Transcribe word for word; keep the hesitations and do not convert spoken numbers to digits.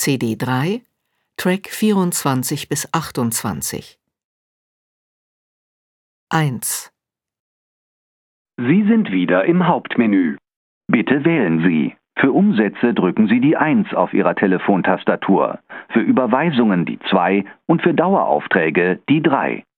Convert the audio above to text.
C D drei, Track vierundzwanzig bis achtundzwanzig. eins. Sie sind wieder im Hauptmenü. Bitte wählen Sie. Für Umsätze drücken Sie die eins auf Ihrer Telefontastatur, für Überweisungen die zwei und für Daueraufträge die drei.